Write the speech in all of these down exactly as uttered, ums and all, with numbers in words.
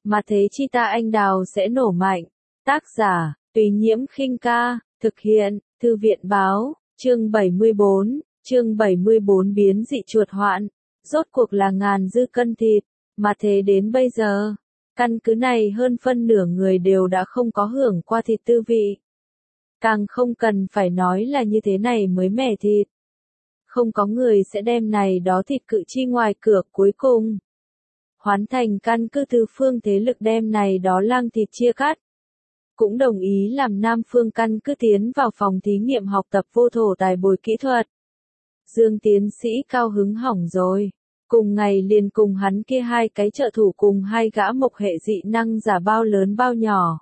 mà thế chi ta anh đào sẽ nổ mạnh. Tác giả, Tùy Nhiễm Khinh Ca, thực hiện, Thư viện Báo, chương bảy mươi bốn, chương bảy mươi bốn biến dị chuột hoạn, rốt cuộc là ngàn dư cân thịt, mà thế đến bây giờ, căn cứ này hơn phân nửa người đều đã không có hưởng qua thịt tư vị. Càng không cần phải nói là như thế này mới mẻ thịt. Không có người sẽ đem này đó thịt cự chi ngoài cửa cuối cùng. Hoán Thành căn cứ từ phương thế lực đem này đó lang thịt chia cắt. Cũng đồng ý làm Nam Phương căn cứ tiến vào phòng thí nghiệm học tập vô thổ tài bồi kỹ thuật. Dương tiến sĩ cao hứng hỏng rồi. Cùng ngày liền cùng hắn kia hai cái trợ thủ cùng hai gã mộc hệ dị năng giả bao lớn bao nhỏ.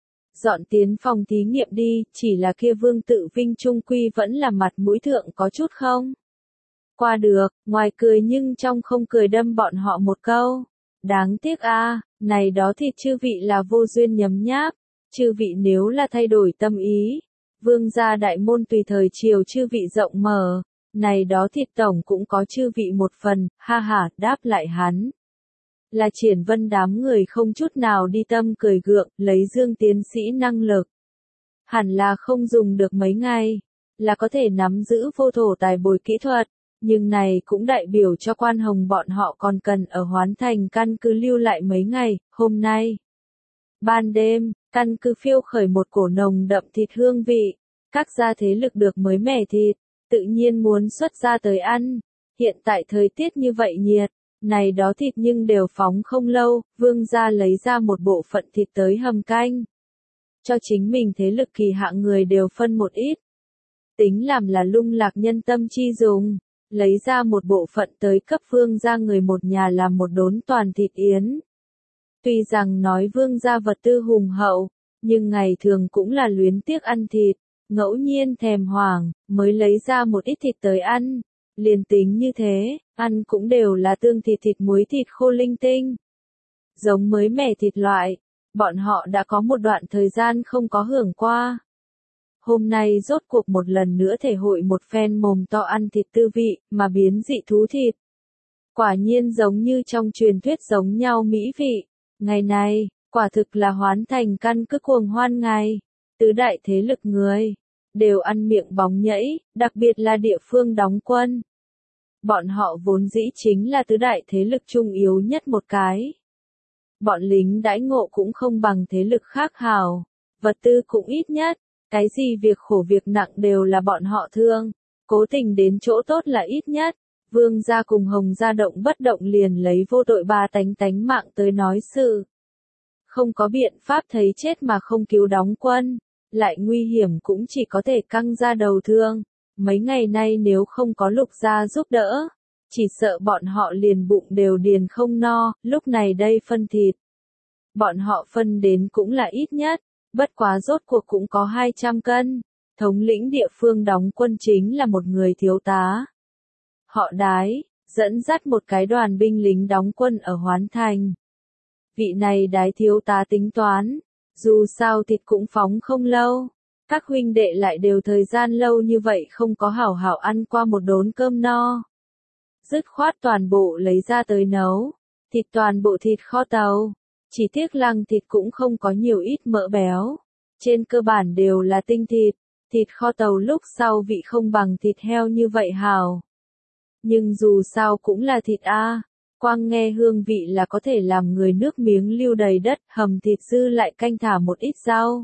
Dọn tiến phòng thí nghiệm đi, chỉ là kia Vương Tự Vinh trung quy vẫn là mặt mũi thượng có chút không. Qua được, ngoài cười nhưng trong không cười đâm bọn họ một câu. Đáng tiếc a, à, này đó thịt chư vị là vô duyên nhấm nháp, chư vị nếu là thay đổi tâm ý. Vương gia đại môn tùy thời chiều chư vị rộng mở, này đó thịt tổng cũng có chư vị một phần, ha ha, đáp lại hắn. Là Triển Vân đám người không chút nào đi tâm cười gượng, lấy Dương tiến sĩ năng lực. Hẳn là không dùng được mấy ngày, là có thể nắm giữ vô thổ tài bồi kỹ thuật, nhưng này cũng đại biểu cho Quan Hồng bọn họ còn cần ở Hoán Thành căn cứ lưu lại mấy ngày, hôm nay. Ban đêm, căn cứ phiêu khởi một cổ nồng đậm thịt hương vị, các gia thế lực được mới mẻ thịt, tự nhiên muốn xuất ra tới ăn. Hiện tại thời tiết như vậy nhiệt, này đó thịt nhưng đều phóng không lâu, Vương gia lấy ra một bộ phận thịt tới hầm canh. Cho chính mình thế lực kỳ hạng người đều phân một ít. Tính làm là lung lạc nhân tâm chi dùng, lấy ra một bộ phận tới cấp Vương gia người một nhà làm một đốn toàn thịt yến. Tuy rằng nói Vương gia vật tư hùng hậu, nhưng ngày thường cũng là luyến tiếc ăn thịt, ngẫu nhiên thèm hoảng, mới lấy ra một ít thịt tới ăn. Liền tính như thế, ăn cũng đều là tương thịt thịt muối thịt khô linh tinh. Giống mới mẻ thịt loại, bọn họ đã có một đoạn thời gian không có hưởng qua. Hôm nay rốt cuộc một lần nữa thể hội một phen mồm to ăn thịt tư vị, mà biến dị thú thịt. Quả nhiên giống như trong truyền thuyết giống nhau mỹ vị. Ngày này, quả thực là Hoán Thành căn cứ cuồng hoan ngày. Tứ đại thế lực người, đều ăn miệng bóng nhảy, đặc biệt là địa phương đóng quân. Bọn họ vốn dĩ chính là tứ đại thế lực trung yếu nhất một cái. Bọn lính đãi ngộ cũng không bằng thế lực khác hào, vật tư cũng ít nhất, cái gì việc khổ việc nặng đều là bọn họ thương, cố tình đến chỗ tốt là ít nhất. Vương gia cùng Hồng gia động bất động liền lấy vô tội ba tánh tánh mạng tới nói sự. Không có biện pháp thấy chết mà không cứu đóng quân, lại nguy hiểm cũng chỉ có thể căng ra đầu thương. Mấy ngày nay nếu không có Lục gia giúp đỡ, chỉ sợ bọn họ liền bụng đều điền không no, lúc này đây phân thịt. Bọn họ phân đến cũng là ít nhất, bất quá rốt cuộc cũng có hai trăm cân. Thống lĩnh địa phương đóng quân chính là một người thiếu tá. Họ Đái, dẫn dắt một cái đoàn binh lính đóng quân ở Hoán Thành. Vị này Đái thiếu tá tính toán, dù sao thịt cũng phóng không lâu. Các huynh đệ lại đều thời gian lâu như vậy không có hảo hảo ăn qua một đốn cơm no. Dứt khoát toàn bộ lấy ra tới nấu, thịt toàn bộ thịt kho tàu, chỉ tiếc lăng thịt cũng không có nhiều ít mỡ béo. Trên cơ bản đều là tinh thịt, thịt kho tàu lúc sau vị không bằng thịt heo như vậy hào. Nhưng dù sao cũng là thịt a, quang nghe hương vị là có thể làm người nước miếng lưu đầy đất, hầm thịt dư lại canh thả một ít rau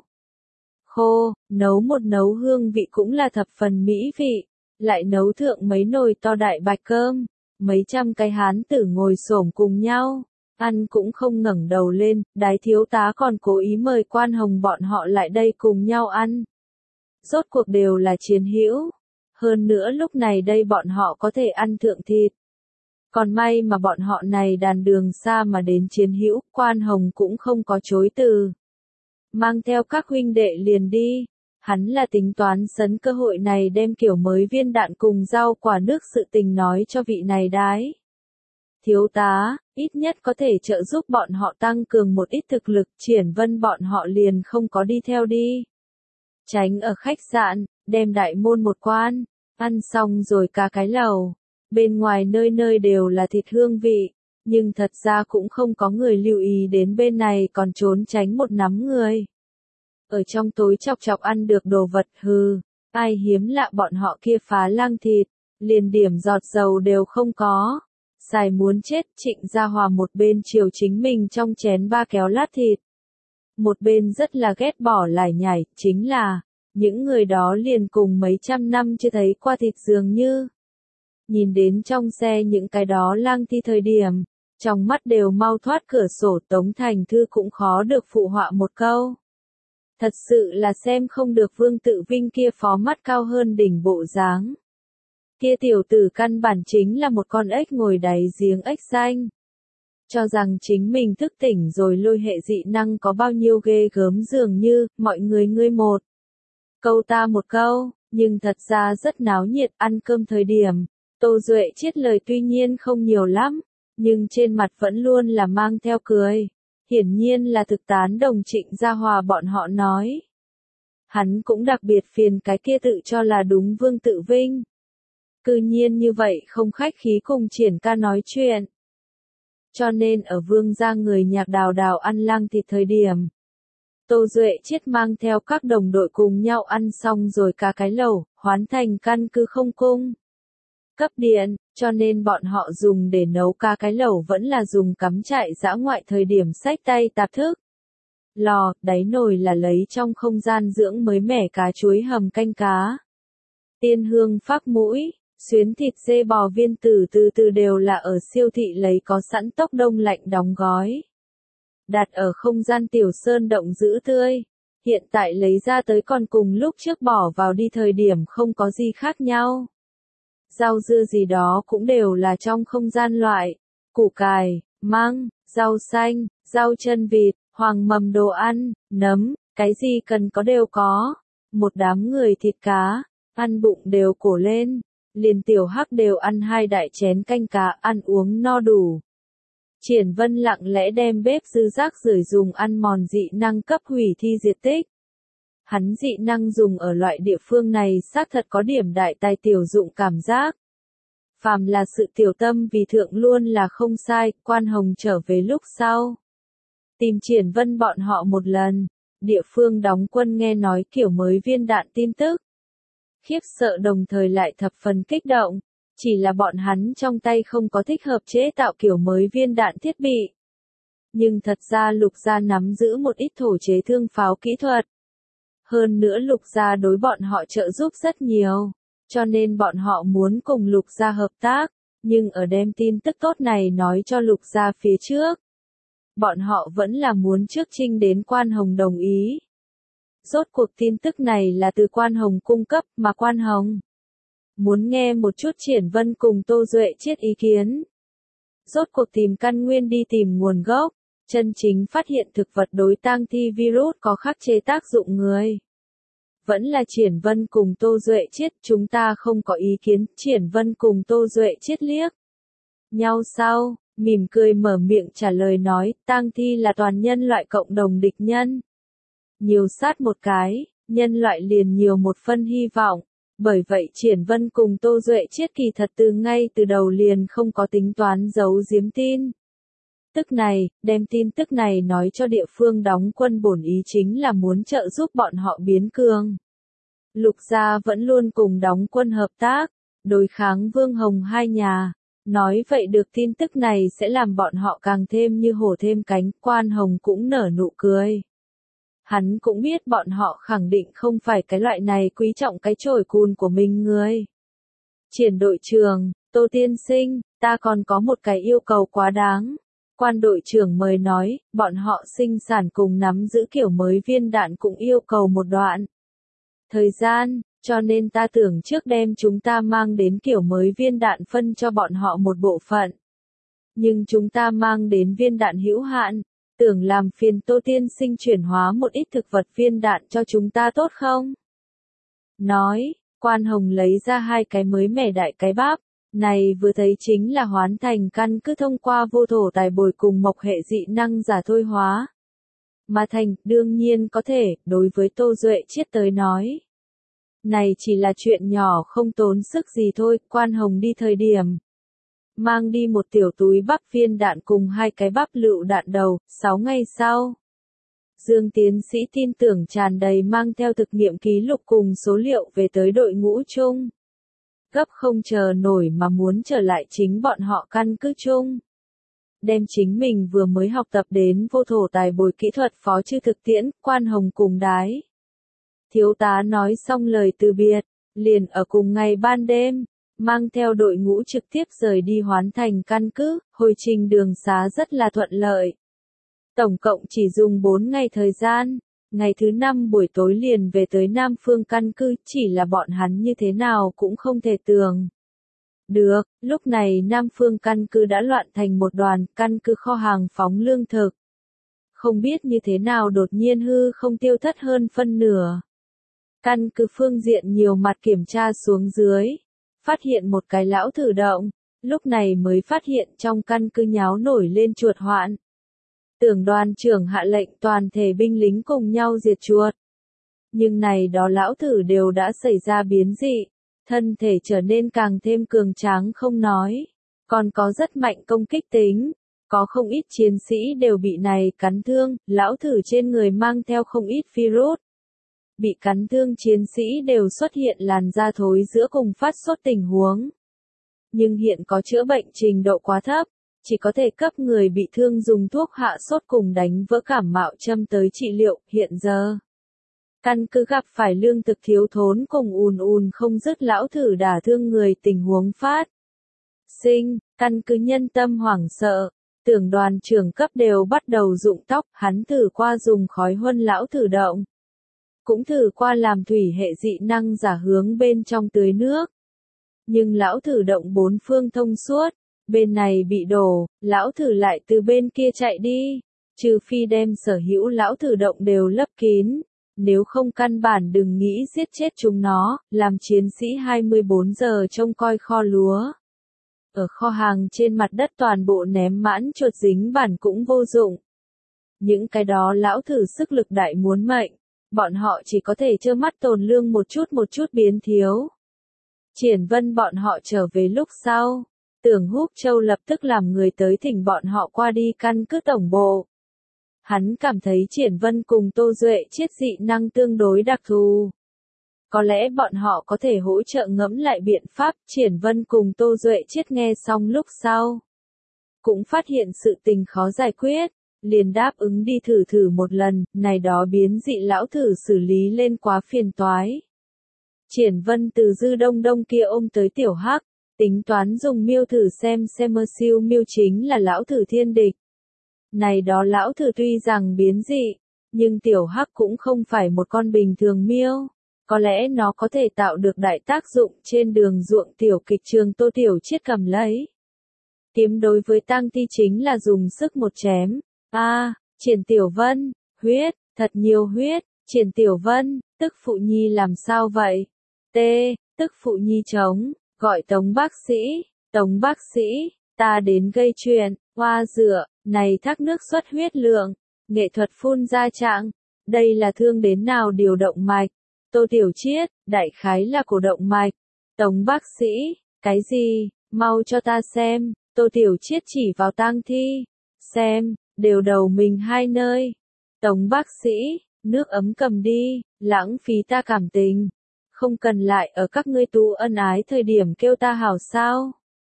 khô, nấu một nấu hương vị cũng là thập phần mỹ vị, lại nấu thượng mấy nồi to đại bạch cơm, mấy trăm cái hán tử ngồi xổm cùng nhau, ăn cũng không ngẩng đầu lên, Đái thiếu tá còn cố ý mời Quan Hồng bọn họ lại đây cùng nhau ăn. Rốt cuộc đều là chiến hữu, hơn nữa lúc này đây bọn họ có thể ăn thượng thịt. Còn may mà bọn họ này đàn đường xa mà đến chiến hữu, Quan Hồng cũng không có chối từ. Mang theo các huynh đệ liền đi, hắn là tính toán sấn cơ hội này đem kiểu mới viên đạn cùng rau quả nước sự tình nói cho vị này Đái thiếu tá, ít nhất có thể trợ giúp bọn họ tăng cường một ít thực lực. Triển Vân bọn họ liền không có đi theo đi. Tránh ở khách sạn, đem đại môn một quan, ăn xong rồi cả cái lầu. Bên ngoài nơi nơi đều là thịt hương vị, Nhưng thật ra cũng không có người lưu ý đến bên này còn trốn tránh một nắm người. Ở trong tối chọc chọc ăn được đồ vật hừ, ai hiếm lạ bọn họ kia phá lăng thịt, liền điểm giọt dầu đều không có. Xài muốn chết, Trịnh Gia Hòa một bên chiều chính mình trong chén ba kéo lát thịt. Một bên rất là ghét bỏ lải nhải, chính là, những người đó liền cùng mấy trăm năm chưa thấy qua thịt dường như. Nhìn đến trong xe những cái đó lang thi thời điểm, trong mắt đều mau thoát cửa sổ. Tống Thành Thư cũng khó được phụ họa một câu. Thật sự là xem không được Vương Tự Vinh kia phó mắt cao hơn đỉnh bộ dáng. Kia tiểu tử căn bản chính là một con ếch ngồi đáy giếng ếch xanh. Cho rằng chính mình thức tỉnh rồi lôi hệ dị năng có bao nhiêu ghê gớm dường như, mọi người ngươi một câu ta một câu, nhưng thật ra rất náo nhiệt. Ăn cơm thời điểm, Tô Duệ Chiết lời tuy nhiên không nhiều lắm, nhưng trên mặt vẫn luôn là mang theo cười. Hiển nhiên là thực tán đồng Trịnh Gia Hòa bọn họ nói. Hắn cũng đặc biệt phiền cái kia tự cho là đúng Vương Tự Vinh. Cư nhiên như vậy không khách khí cùng Triển ca nói chuyện. Cho nên ở Vương gia người nhạc đào đào ăn lang thịt thời điểm. Tô Duệ Chiết mang theo các đồng đội cùng nhau ăn xong rồi cả cái lẩu, hoán thành căn cứ không cung. Cấp điện, cho nên bọn họ dùng để nấu cá cái lẩu vẫn là dùng cắm trại dã ngoại thời điểm xách tay tạp thức. Lò, đáy nồi là lấy trong không gian dưỡng mới mẻ cá chuối hầm canh cá. Tiên hương phác mũi, xuyến thịt dê bò viên tử từ từ đều là ở siêu thị lấy có sẵn tốc đông lạnh đóng gói. Đặt ở không gian tiểu sơn động giữ tươi. Hiện tại lấy ra tới còn cùng lúc trước bỏ vào đi thời điểm không có gì khác nhau. Rau dưa gì đó cũng đều là trong không gian loại, củ cải, măng, rau xanh, rau chân vịt, hoàng mầm đồ ăn, nấm, cái gì cần có đều có. Một đám người thịt cá, ăn bụng đều cổ lên, liền tiểu hắc đều ăn hai đại chén canh cá, ăn uống no đủ. Triển Vân lặng lẽ đem bếp dư rác rưởi dùng ăn mòn dị năng cấp hủy thi diệt tích. Hắn dị năng dùng ở loại địa phương này xác thật có điểm đại tài tiểu dụng cảm giác. Phàm là sự tiểu tâm vì thượng luôn là không sai. Quan Hồng trở về lúc sau. Tìm Triển Vân bọn họ một lần. Địa phương đóng quân nghe nói kiểu mới viên đạn tin tức. Khiếp sợ đồng thời lại thập phần kích động. Chỉ là bọn hắn trong tay không có thích hợp chế tạo kiểu mới viên đạn thiết bị. Nhưng thật ra Lục Gia nắm giữ một ít thổ chế thương pháo kỹ thuật. Hơn nữa Lục Gia đối bọn họ trợ giúp rất nhiều, cho nên bọn họ muốn cùng Lục Gia hợp tác, nhưng ở đem tin tức tốt này nói cho Lục Gia phía trước. Bọn họ vẫn là muốn trước trinh đến Quan Hồng đồng ý. Rốt cuộc tin tức này là từ Quan Hồng cung cấp mà Quan Hồng muốn nghe một chút Triển Vân cùng Tô Duệ Chiết ý kiến. Rốt cuộc tìm căn nguyên đi tìm nguồn gốc. Chân chính phát hiện thực vật đối tang thi virus có khắc chế tác dụng người. Vẫn là Triển Vân cùng Tô Duệ Chiết, chúng ta không có ý kiến. Triển Vân cùng Tô Duệ Chiết liếc nhau sau, mỉm cười mở miệng trả lời nói, tang thi là toàn nhân loại cộng đồng địch nhân. Nhiều sát một cái, nhân loại liền nhiều một phân hy vọng. Bởi vậy Triển Vân cùng Tô Duệ Chiết kỳ thật từ ngay từ đầu liền không có tính toán giấu giếm tin. Tức này, đem tin tức này nói cho địa phương đóng quân bổn ý chính là muốn trợ giúp bọn họ biến cường. Lục Gia vẫn luôn cùng đóng quân hợp tác, đối kháng Vương Hồng hai nhà. Nói vậy được tin tức này sẽ làm bọn họ càng thêm như hổ thêm cánh. Quan Hồng cũng nở nụ cười. Hắn cũng biết bọn họ khẳng định không phải cái loại này quý trọng cái chổi cùn của mình người. Triển đội trưởng, Tô tiên sinh, ta còn có một cái yêu cầu quá đáng. Quan đội trưởng mời nói, bọn họ sinh sản cùng nắm giữ kiểu mới viên đạn cũng yêu cầu một đoạn thời gian, cho nên ta tưởng trước đem chúng ta mang đến kiểu mới viên đạn phân cho bọn họ một bộ phận. Nhưng chúng ta mang đến viên đạn hữu hạn, tưởng làm phiền Tô tiên sinh chuyển hóa một ít thực vật viên đạn cho chúng ta tốt không? Nói, Quan Hồng lấy ra hai cái mới mẻ đại cái bắp. Này vừa thấy chính là hoán thành căn cứ thông qua vô thổ tài bồi cùng mộc hệ dị năng giả thôi hóa. Mà thành, đương nhiên có thể, đối với Tô Duệ Chiết tới nói. Này chỉ là chuyện nhỏ không tốn sức gì thôi. Quan Hồng đi thời điểm. mang đi một tiểu túi bắp viên đạn cùng hai cái bắp lựu đạn đầu. Sáu ngày sau, Dương tiến sĩ tin tưởng tràn đầy mang theo thực nghiệm ký lục cùng số liệu về tới đội ngũ chung. Gấp không chờ nổi mà muốn trở lại chính bọn họ căn cứ chung. Đem chính mình vừa mới học tập đến vô thổ tài bồi kỹ thuật phó chư thực tiễn, quan hồng cùng đái. Thiếu tá nói xong lời từ biệt, liền ở cùng ngày ban đêm, mang theo đội ngũ trực tiếp rời đi Hoán Thành căn cứ, hồi trình đường xá rất là thuận lợi. Tổng cộng chỉ dùng bốn ngày thời gian, ngày thứ năm buổi tối liền về tới Nam Phương căn cứ, chỉ là bọn hắn như thế nào cũng không thể tưởng. Được, lúc này Nam Phương căn cứ đã loạn thành một đoàn, căn cứ kho hàng phóng lương thực. Không biết như thế nào đột nhiên hư không tiêu thất hơn phân nửa. Căn cứ phương diện nhiều mặt kiểm tra xuống dưới, phát hiện một cái lão thử động, lúc này mới phát hiện trong căn cứ nháo nổi lên chuột hoạn. Tưởng đoàn trưởng hạ lệnh toàn thể binh lính cùng nhau diệt chuột. Nhưng này đó lão thử đều đã xảy ra biến dị, thân thể trở nên càng thêm cường tráng không nói, còn có rất mạnh công kích tính, có không ít chiến sĩ đều bị này cắn thương, lão thử trên người mang theo không ít virus. Bị cắn thương chiến sĩ đều xuất hiện làn da thối giữa cùng phát sốt tình huống. Nhưng hiện có chữa bệnh trình độ quá thấp, chỉ có thể cấp người bị thương dùng thuốc hạ sốt cùng đánh vỡ cảm mạo châm tới trị liệu. Hiện giờ, căn cứ gặp phải lương thực thiếu thốn cùng ùn ùn không dứt lão thử đả thương người tình huống phát sinh, căn cứ nhân tâm hoảng sợ, tưởng đoàn trưởng cấp đều bắt đầu rụng tóc, hắn thử qua dùng khói huân lão thử động. Cũng thử qua làm thủy hệ dị năng giả hướng bên trong tưới nước. Nhưng lão thử động bốn phương thông suốt, bên này bị đổ, lão thử lại từ bên kia chạy đi, trừ phi đem sở hữu lão thử động đều lấp kín, nếu không căn bản đừng nghĩ giết chết chúng nó, làm chiến sĩ hai mươi bốn giờ trông coi kho lúa. Ở kho hàng trên mặt đất toàn bộ ném mãn chuột dính bản cũng vô dụng. Những cái đó lão thử sức lực đại muốn mệnh. Bọn họ chỉ có thể trơ mắt tồn lương một chút một chút biến thiếu. Triển Vân bọn họ trở về lúc sau, Tưởng Húc Châu lập tức làm người tới thỉnh bọn họ qua đi căn cứ tổng bộ. Hắn cảm thấy Triển Vân cùng Tô Duệ chiết dị năng tương đối đặc thù. Có lẽ bọn họ có thể hỗ trợ ngẫm lại biện pháp. Triển Vân cùng Tô Duệ chiết nghe xong lúc sau, cũng phát hiện sự tình khó giải quyết. Liền đáp ứng đi thử thử một lần, này đó biến dị lão thử xử lý lên quá phiền toái. Triển Vân từ dư đông đông kia ôm tới tiểu hắc, tính toán dùng miêu thử xem xem mơ siêu miêu chính là lão thử thiên địch. Này đó lão thử tuy rằng biến dị, nhưng tiểu hắc cũng không phải một con bình thường miêu. Có lẽ nó có thể tạo được đại tác dụng trên đường ruộng tiểu kịch trường Tô Tiểu Chiết cầm lấy. Kiếm đối với tang thi chính là dùng sức một chém. A, à, Triển Tiểu Vân, huyết, thật nhiều huyết, Triển Tiểu Vân, tức phụ nhi làm sao vậy? T, tức phụ nhi chống, gọi Tống bác sĩ, Tống bác sĩ, ta đến gây chuyện, hoa dựa, này thác nước xuất huyết lượng, nghệ thuật phun ra trạng, đây là thương đến nào điều động mạch, Tô Tiểu Chiết, đại khái là cổ động mạch, Tống bác sĩ, cái gì, mau cho ta xem, Tô Tiểu Chiết chỉ vào tang thi, xem. Đều đầu mình hai nơi. Tống bác sĩ, nước ấm cầm đi, lãng phí ta cảm tình. Không cần lại ở các ngươi tú ân ái thời điểm kêu ta hảo sao.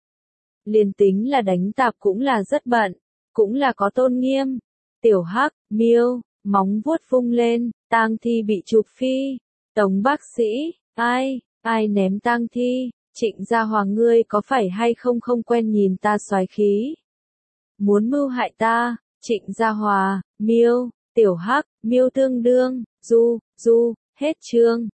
Liên tính là đánh tạp cũng là rất bận, cũng là có tôn nghiêm. Tiểu hắc, miêu, móng vuốt vung lên, tang thi bị chụp phi. Tống bác sĩ, ai, ai ném tang thi, Trịnh Gia Hòa ngươi có phải hay không không quen nhìn ta soái khí. Muốn mưu hại ta. Trịnh Gia Hòa, miêu, tiểu hắc, miêu tương đương, du, du, hết chương.